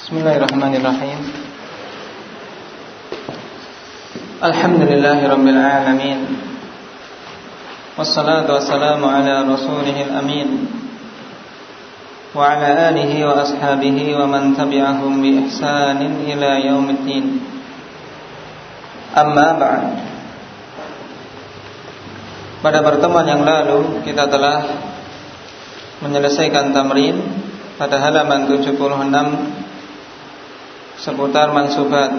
Bismillahirrahmanirrahim. Alhamdulillahirabbil alamin. Wassalatu wassalamu ala rasulihil amin wa ala alihi wa ashabihi wa man tabi'ahum bi ihsanin ila yaumiddin. Amma ba'd. Pada pertemuan yang lalu kita telah menyelesaikan tamrin pada halaman 76 seputar mansubat,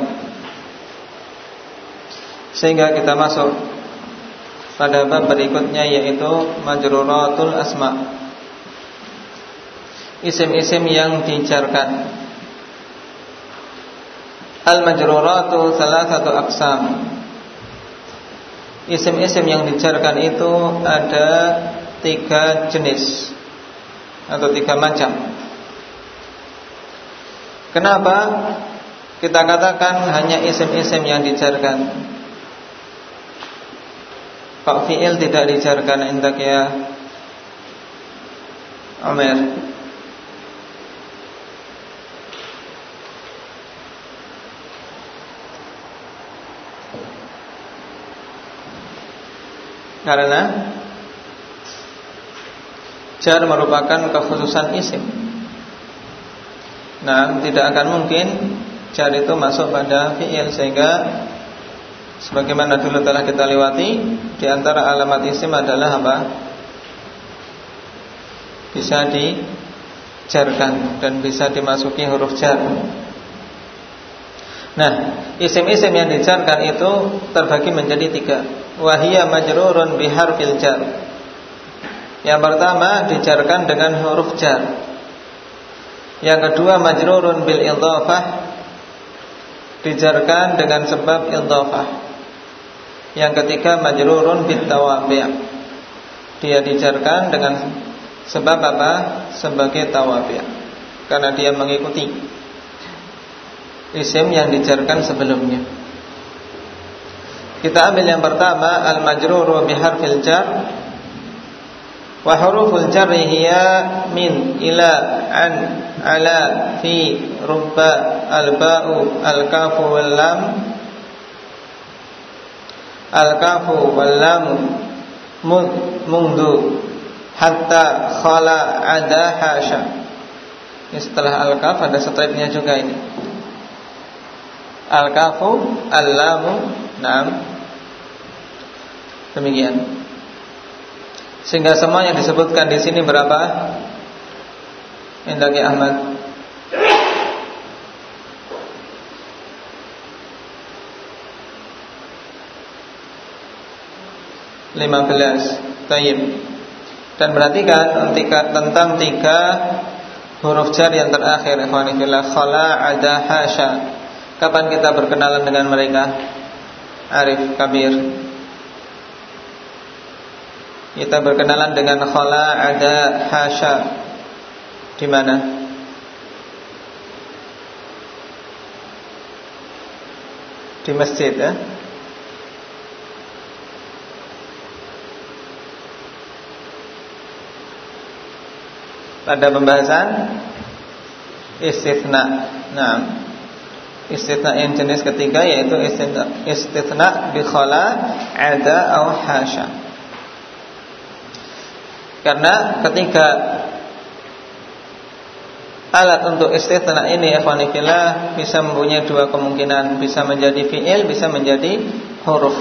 sehingga kita masuk pada bab berikutnya, yaitu majruratul asma, isim-isim yang dijarkan. Al-majruratu salasatu aqsam. Isim-isim yang dijarkan itu ada 3 jenis atau 3 macam. Kenapa kita katakan hanya isim-isim yang dijarkan? Kok fi'il tidak dijarkan? Indak ya Umar. Karena jar merupakan kekhususan isim. Nah, tidak akan mungkin jar itu masuk pada fi'il, sehingga sebagaimana dulu telah kita lewati, di antara alamat isim adalah apa? Bisa dijarkan dan bisa dimasuki huruf jar. Nah, isim-isim yang dijarkan itu terbagi menjadi 3. Wahiyya majrurun biharfil jar. Yang pertama dijarkan dengan huruf jar. Yang kedua majrurun bil idhafah, dijarkan dengan sebab idhafah. Yang ketiga majrurun bit tawabi', dia dijarkan dengan sebab apa? Sebagai tawabi', karena dia mengikuti isim yang dijarkan sebelumnya. Kita ambil yang pertama, al-majruru biharfil jar. Wa huruful jarri hiya min, ila, an, ala, fi, rubba, al-ba'u, al-kafu wal lam. Al-kafu wal lam, mud, mundu, hatta, khala, ada, hasya. Ini setelah al-kaf ada stripnya juga ini. Al-kafu, al-lamu, naam. Demikian. Sehingga semuanya disebutkan di sini berapa? Indaki Ahmad. 15. Tayyib. Dan perhatikan tentang 3 huruf jar yang terakhir, ikhwani fillah, khala, ada, hasya. Kapan kita berkenalan dengan mereka? Arif, Kabir. Kita berkenalan dengan khala, ada, hasya di mana? Di masjid, ya? Pada pembahasan istitsna. Nah, istitsna yang jenis ketiga yaitu istitsna bi khala, ada, atau hasya. Karena ketiga alat untuk istitsna ini, ikhwani fillah, bisa mempunyai 2 kemungkinan, bisa menjadi fi'il, bisa menjadi huruf.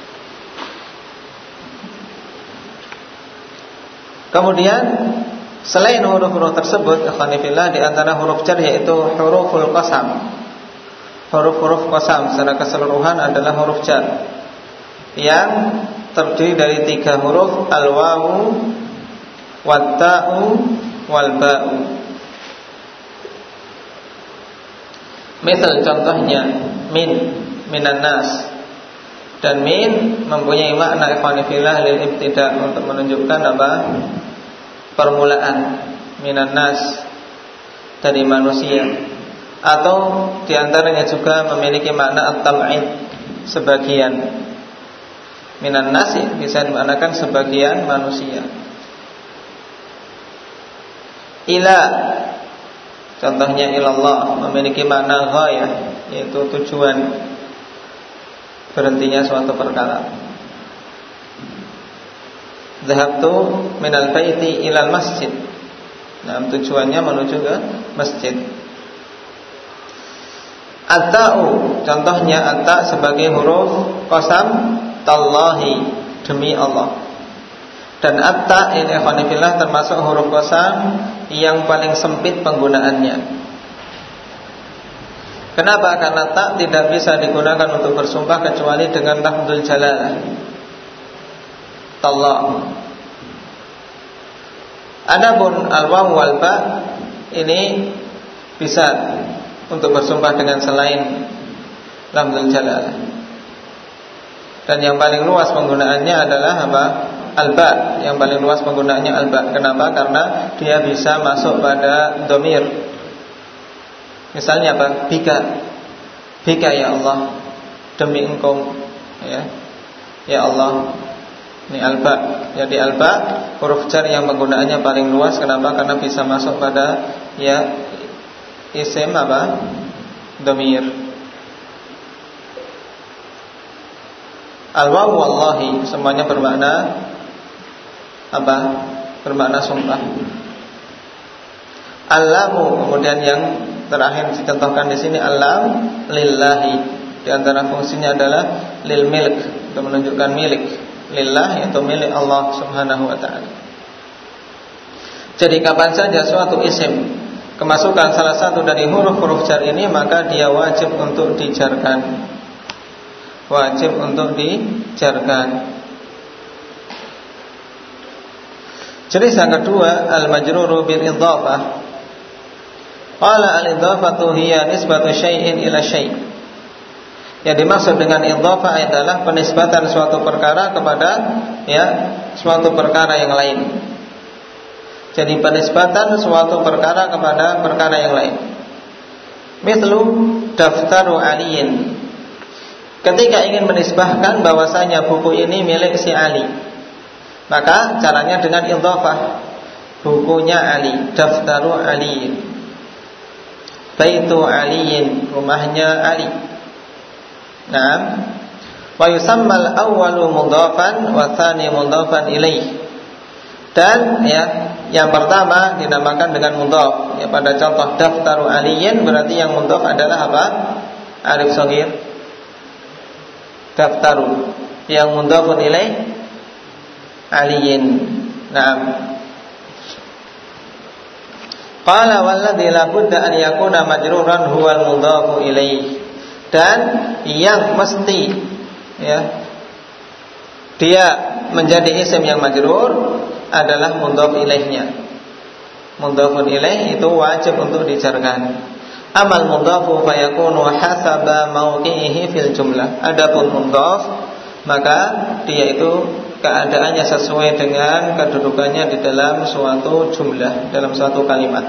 Kemudian selain huruf-huruf tersebut, ikhwani fillah, di antara huruf jar yaitu huruful qasam. Huruf-huruf qasam secara keseluruhan adalah huruf jar yang terdiri dari 3 huruf, al-wawu, wat-ta'u, wal-ba'u. Misal contohnya min, minan nas. Dan min mempunyai makna, ikhwani fillah, lil ibtida', untuk menunjukkan apa? Permulaan. Minan nas, dari manusia. Atau diantaranya juga memiliki makna at-tam'id, sebagian. Minan nas bisa dimaknakan sebagian manusia. Ila Contohnya ilallah memiliki makna ghayah, yaitu tujuan berhentinya suatu perkara. Dhahabtu minal baiti ilal masjid. Nah, tujuannya menuju ke masjid. At-ta'u, contohnya at-ta sebagai huruf qasam, tallahi, demi Allah. Dan at-ta ini ikhwanifillah termasuk huruf qasam yang paling sempit penggunaannya. Kenapa? Karena ta tidak bisa digunakan untuk bersumpah kecuali dengan lafdzul jalalah, tallah. Adapun al-waw wal ba ini bisa untuk bersumpah dengan selain lafdzul jalalah. Dan yang paling luas penggunaannya adalah apa? Al-ba. Yang paling luas penggunaannya al-ba. Kenapa? Karena dia bisa masuk pada dhamir. Misalnya apa? Bika. Bika ya Allah, demi engkau, ya. Ya Allah. Ini al-ba. Jadi al-ba huruf jar yang penggunaannya paling luas. Kenapa? Karena bisa masuk pada ya isim apa? Dhamir. Al-waw wallahi semuanya bermakna apa? Bermakna sumpah. Al-lamu kemudian yang terakhir dicontohkan di sini al-lam lillahi. Di antara fungsinya adalah lil milk, untuk menunjukkan milik. Lillah yaitu milik Allah Subhanahu wa taala. Jadi kapan saja suatu isim kemasukan salah satu dari huruf-huruf jar ini, maka dia wajib untuk dijarkan. Wajib untuk dijarkan. Jenis yang kedua al-majruru bil idhafah. Qala al-idhafatu hiya nisbatu syai'in ila syai'. Yang dimaksud dengan idhafah adalah penisbatan suatu perkara kepada ya suatu perkara yang lain. Jadi penisbatan suatu perkara kepada perkara yang lain. Mithlu daftaru aliyin. Ketika ingin menisbahkan bahwasanya buku ini milik si Ali, maka caranya dengan idhafah. Bukunya Ali, daftaru aliyin. Baitu aliyin, rumahnya Ali. Nah, wa yusammal awwalu mudhafan wa tsani mudhafan ilaih. Dan ya, yang pertama dinamakan dengan mudhaf. Ya, pada contoh daftaru aliyin berarti yang mudhaf adalah apa? Alif shaghir. Daftaru yang mudhafun ilaih aliyin. Naam. Qala walladzi la budda an yakuna majruran huwal mudhafu ilaih. Dan yang mesti ya dia menjadi isim yang majrur adalah mudhaf ilaihnya. Mudhafun ilaih itu wajib untuk dijarkan. Amal mudhafu fayakunu hasaba mauqi'ihi fil jumlah. Adapun mudhaf maka dia itu keadaannya sesuai dengan kedudukannya di dalam suatu jumlah, dalam suatu kalimat.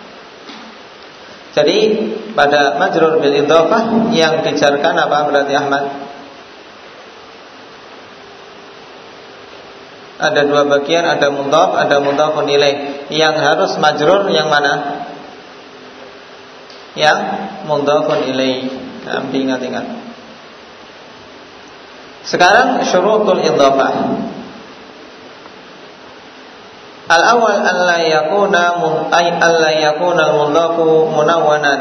Jadi pada majrur bil idhafah yang dijarkan apa berarti Ahmad? Ada dua bagian, ada mudhaf, ada mudhafun ilaih. Yang harus majrur yang mana? Yang mudhafun ilaih. Nah, diingat-ingat. Sekarang syurutul idhafah. Al-awwal alla yakuna al-mudhafu munawwanan.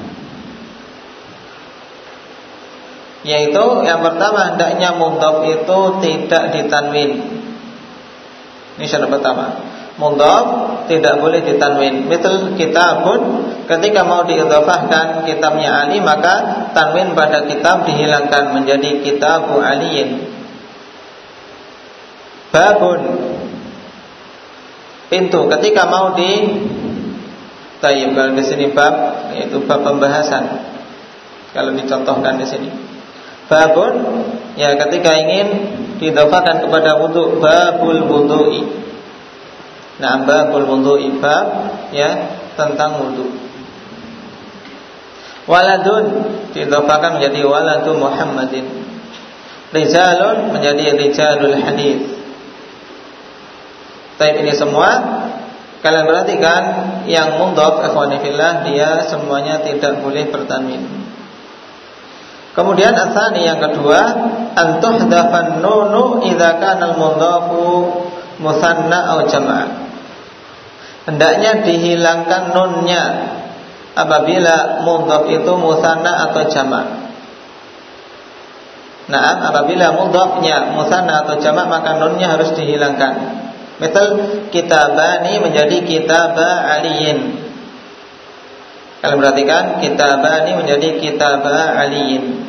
Yaitu yang pertama hendaknya mudhaf itu tidak ditanwin. Ini syarat pertama. Mudhaf tidak boleh ditanwin. Misal kitabun, ketika mau diidhafahkan kitabnya Ali, maka tanwin pada kitab dihilangkan menjadi kitabu aliyin. Babun, pintu, ketika mau kalau di sini bab yaitu bab pembahasan. Kalau dicontohkan di sini babun, ya ketika ingin diidhafahkan kepada wudu, babul wudu'i. Nah, babul wudu'i, bab ya tentang wudu. Waladun diidhafahkan menjadi waladu Muhammadin. Rijalun menjadi rijalul hadits. Tapi ini semua Kalian perhatikan yang mudhaf ikhwani fillah dia semuanya tidak boleh bertanwin. Kemudian asani yang kedua, antuhdafan nunu idza kana al-mudhafu musanna atau jama'. Hendaknya dihilangkan nunnya apabila mudhaf itu musanna atau jama'. Nah, apabila mudhafnya musanna atau jama' maka nunnya harus dihilangkan. Misal kitabani menjadi kitaba aliyin. Kalian perhatikan, kitabani menjadi kitaba aliyin.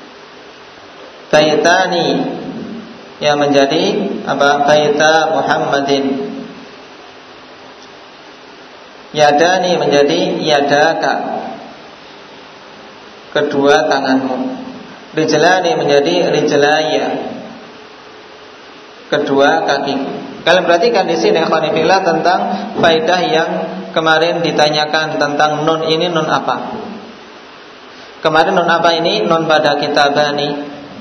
Baitani yang menjadi apa? Baita Muhammadin. Yadani menjadi yadaka, kedua tanganmu. Rijlani menjadi rijlaya, kedua kakiku. Kalian perhatikan di sini ikhwani fillah tentang faedah yang kemarin ditanyakan tentang nun ini nun apa? Kemarin nun apa ini? Nun pada kitabani.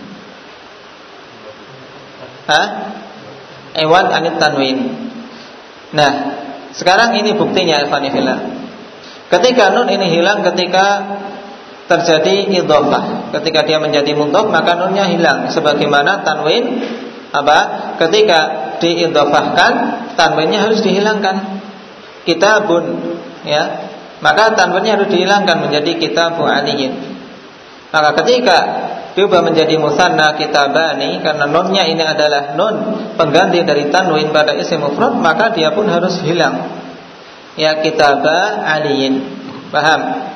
Ewan anit tanwin. Nah, sekarang ini buktinya ikhwani fillah. Ketika nun ini hilang ketika terjadi idhofah, ketika dia menjadi mudhaf maka nunnya hilang sebagaimana tanwin apa? Ketika diidhofahkan tanwinnya harus dihilangkan. Kitabun ya, maka tanwinnya harus dihilangkan menjadi kitabu aliyin. Maka ketika diubah menjadi musanna kitabani karena nunnya ini adalah nun pengganti dari tanwin pada isim mufrad, maka dia pun harus hilang. Ya, kitaba aliyin. Paham?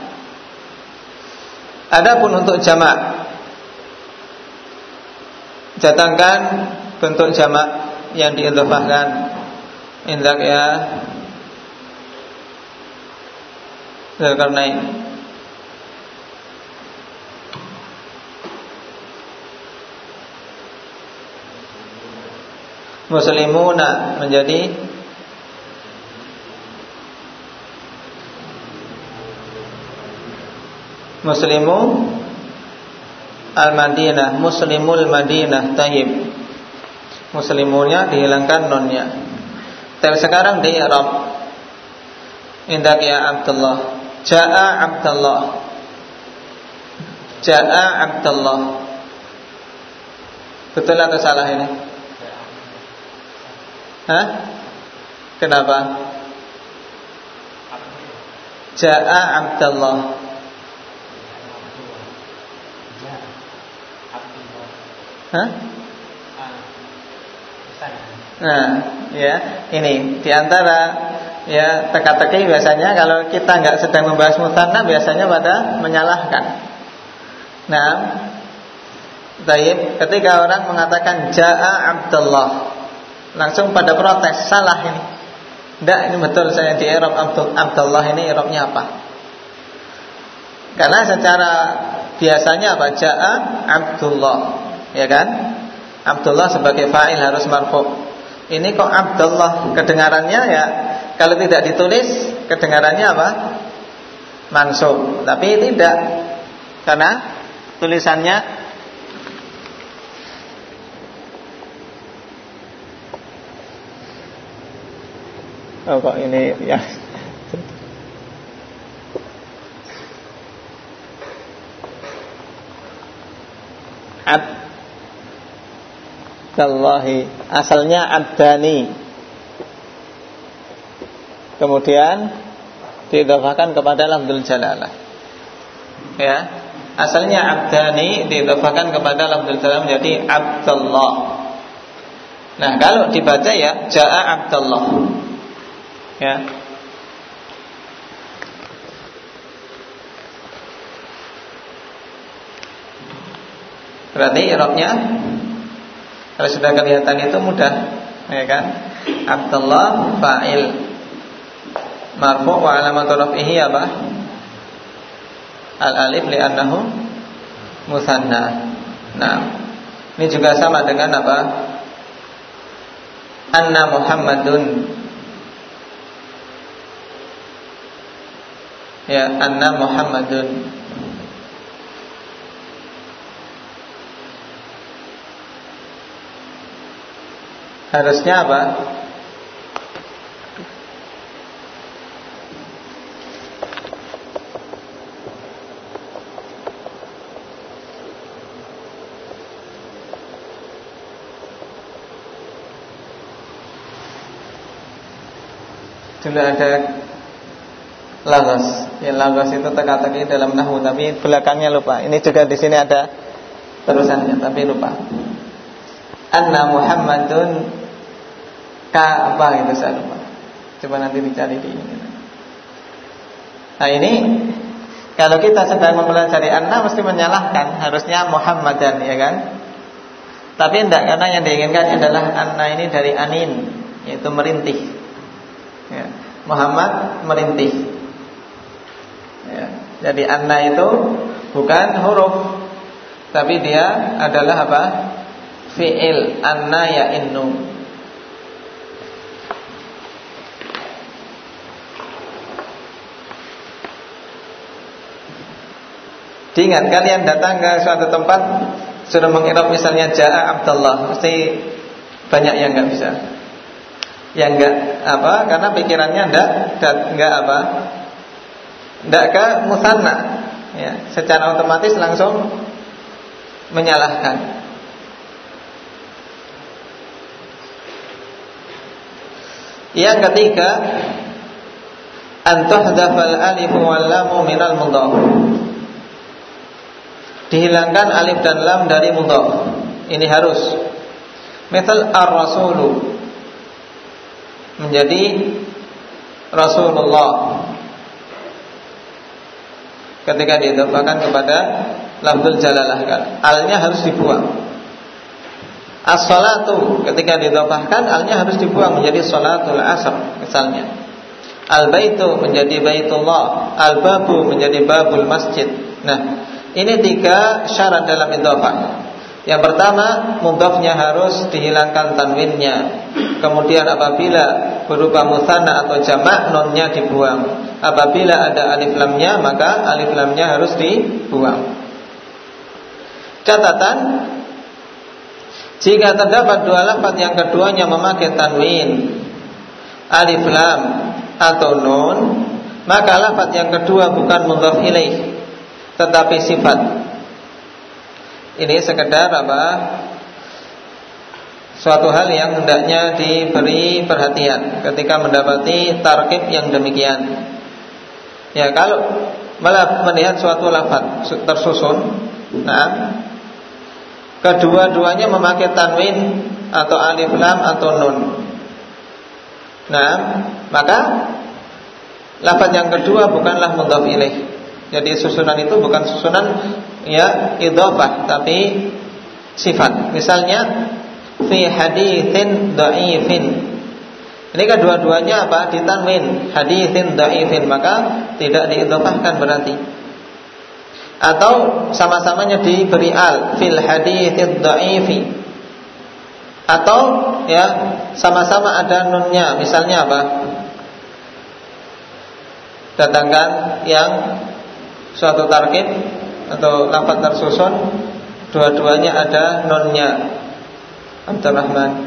Adapun untuk jamak, datangkan bentuk jamak yang diidhofahkan. Indak ya Dzulqarnain. Muslimuna menjadi Muslimu al-Madinah, Muslimul Madinah. Tayyib. Muslimunya dihilangkan nunnya. Tapi sekarang di i'rab. Indak ya Abdullah. Ja'a Abdullah. Ja'a Abdullah. Betul atau salah ini? Hah? Kenapa? Ja'a Abdullah. Hah? Nah, ya, ini diantara ya teka-teki biasanya kalau kita nggak sedang membahas mutanna biasanya pada menyalahkan. Nah, taib, ketika orang mengatakan Ja'a Abdullah, langsung pada protes, salah ini. Tidak, ini betul saya di i'rab Abdullah ini i'rabnya apa? Karena secara biasanya apa? Ja'a Abdullah, ya kan? Abdullah sebagai fa'il harus marfu'. Ini kok Abdullah kedengarannya ya, kalau tidak ditulis kedengarannya apa? Mansub. Tapi tidak, karena tulisannya kok ini ya Abdallahi, asalnya Abdani, kemudian diidhofahkan kepada lafdzul jalalah. Ya, asalnya Abdani diidhofahkan kepada lafdzul jalalah menjadi Abdullah. Nah, kalau dibaca ya Ja'a Abdullah. Ya. Berarti i'rabnya kalau sudah kelihatan itu mudah, ya kan? Abdullah fa'il marfu' wa alamatu raf'ihi apa? Al-alif li'annahu musanna. Nah, ini juga sama dengan apa? Anna Muhammadun. Ya, anna Muhammadun. Harusnya apa? Dulu ada lagos. Ya, lagos itu teka-teki dalam nahwu, tapi belakangnya lupa. Ini juga di sini ada terusannya, tapi lupa. Anna Muhammadun ka apa gitu, saya lupa. Coba nanti dicari di ini. Nah ini, kalau kita sedang mempelajari anna mesti menyalahkan, harusnya Muhammadan, ya kan? Tapi tidak, karena yang diinginkan adalah anna ini dari anin, yaitu merintih. Ya. Muhammad merintih. Ya. Jadi anna itu bukan huruf, tapi dia adalah apa? Fi'il. Anna ya'innu. Diingat, kalian datang ke suatu tempat sudah mengirab misalnya Ja'a Abdullah, mesti banyak yang enggak bisa. Yang enggak apa? Karena pikirannya enggak apa? Enggak ke musanna. Ya, secara otomatis langsung menyalahkan. Yang ketiga, an tuhdhafal alif wal lam minal mudhaf. Dihilangkan alif dan lam dari mudhaf. Ini harus. Misal ar-rasulu menjadi Rasulullah ketika diidhafahkan kepada lafzul jalalah, alnya harus dibuang. As-salatu ketika diidhafahkan alnya harus dibuang menjadi salatul asr misalnya. Al-baitu menjadi baitullah, al-babu menjadi babul masjid. Nah, ini 3 syarat dalam idhafah. Yang pertama, mudhafnya harus dihilangkan tanwinnya. Kemudian apabila berupa mutsanna atau jamak, nunnya dibuang. Apabila ada alif lamnya, maka alif lamnya harus dibuang. Catatan, jika terdapat 2 lafaz yang keduanya memakai tanwin, alif lam atau nun, maka lafaz yang kedua bukan mudhaf ilaih, tetapi sifat. Ini sekedar apa? Suatu hal yang hendaknya diberi perhatian ketika mendapati tarkib yang demikian. Ya, kalau melihat suatu lafaz tersusun, nah, kedua-duanya memakai tanwin atau alif lam atau nun. Nah, maka lafaz yang kedua bukanlah mudhaf ilaih. Jadi susunan itu bukan susunan ya idhofah, tapi sifat. Misalnya fi haditsin dha'ifin. Ini kan dua-duanya apa? Ditanwin, haditsin dha'ifin, maka tidak diidhofahkan berarti. Atau sama-samanya diberi al, fil haditsin dha'ifi. Atau ya sama-sama ada nunnya. Misalnya apa? Datangkan yang suatu tarkib atau lafaz tersusun, dua-duanya ada nunnya. Abdurrahman.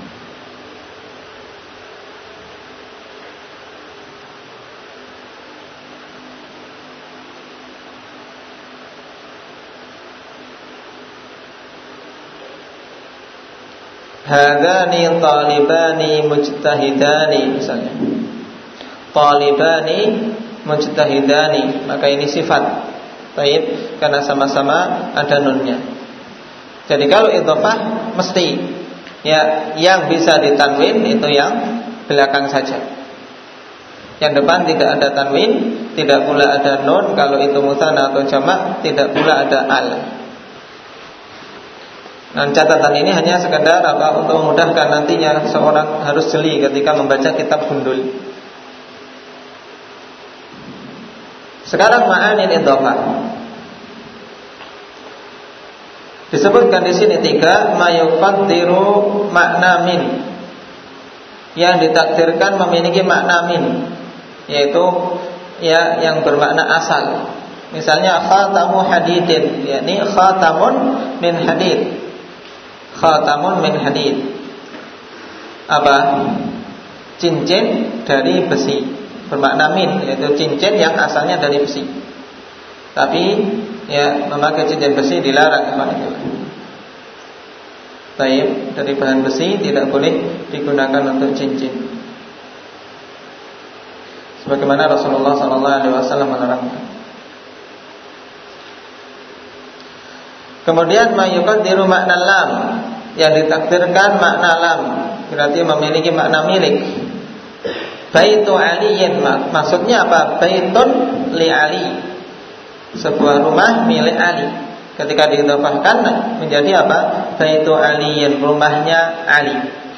Hadani talibani mujtahidani misalnya. Talibani mujtahidani, maka ini sifat. Baik, karena sama-sama ada nunnya. Jadi kalau idhofah mesti ya yang bisa ditanwin itu yang belakang saja. Yang depan tidak ada tanwin, tidak pula ada nun. Kalau itu mutsanna atau jamak, tidak pula ada al. Nah, catatan ini hanya sekedar apa? Untuk memudahkan nantinya seorang harus jeli ketika membaca kitab gundul. Sekarang ma'anil idhofah. Disebutkan di sini 3 mayuqaddiru makna min, yang ditakdirkan memiliki makna min, yaitu ya yang bermakna asal. Misalnya khatamu hadidin, yakni khatamun min hadid. Khatamun min hadid. Apa? Cincin dari besi. Bermakna min, yaitu cincin yang asalnya dari besi. Tapi ya memakai cincin besi dilarang. Baik, dari bahan besi tidak boleh digunakan untuk cincin. sebagaimana Rasulullah SAW menerangkan. Kemudian mayuqaddiru makna lam, yang ditakdirkan makna lam, berarti memiliki makna milik. Baitu aliyin, maksudnya apa? Baitun li Ali, sebuah rumah milik Ali. Ketika diidhafahkan menjadi apa? Baitu aliyin, rumahnya Ali.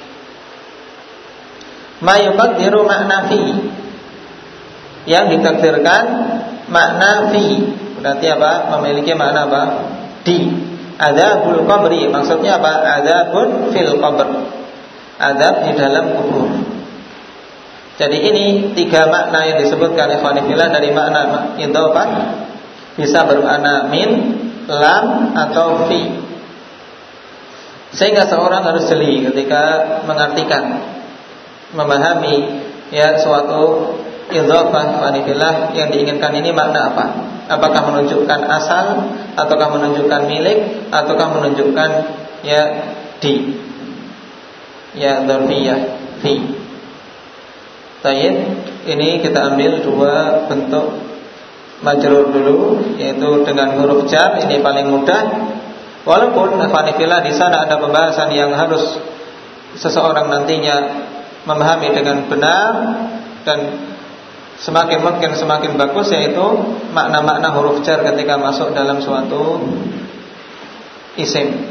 Mayuqaddiru makna fi, yang ditakdirkan makna fi, berarti apa? Memiliki makna apa? Di. Adzabul qabri, maksudnya apa? Adzabun fil qabr, adzab di dalam kubur. Jadi ini tiga makna yang disebutkan ikhwanifillah dari makna idhofah, bisa bermakna min, lam, atau fi. Sehingga seorang harus jeli ketika mengartikan, memahami ya suatu idhofah ikhwanifillah yang diinginkan ini makna apa. Apakah menunjukkan asal, ataukah menunjukkan milik, ataukah menunjukkan ya di, ya dzarfiyah fi. Baik, ini kita ambil dua bentuk majrur dulu, yaitu dengan huruf jar, ini paling mudah. Walaupun ikhwanifillah di sana ada pembahasan yang harus seseorang nantinya memahami dengan benar dan semakin mungkin semakin bagus, yaitu makna-makna huruf jar ketika masuk dalam suatu isim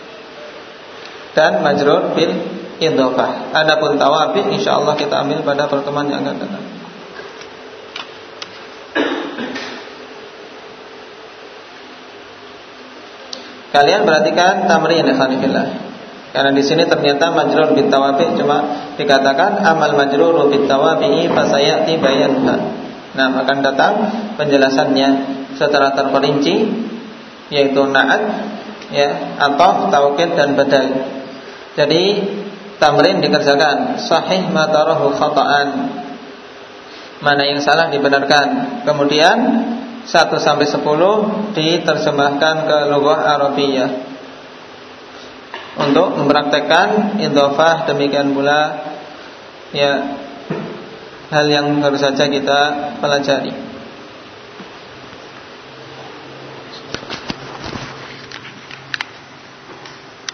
dan majrur bil idhofah. Adapun tawabi insyaallah kita ambil pada pertemuan yang akan datang. Kalian perhatikan tamrin ya khanifillah. Karena di sini ternyata majrur bit tawabi cuma dikatakan amal majrur bit tawabi fasayati bayanha. Nah, akan datang penjelasannya secara terperinci, yaitu na'at ya, atau taukid dan badal. Jadi tamrin dikerjakan sahih ma tarahu khata'an, mana yang salah dibenarkan. Kemudian 1 sampai 10 diterjemahkan ke lughah Arabiyah untuk mempraktekkan idhofah. Demikian pula ya hal yang baru saja kita pelajari.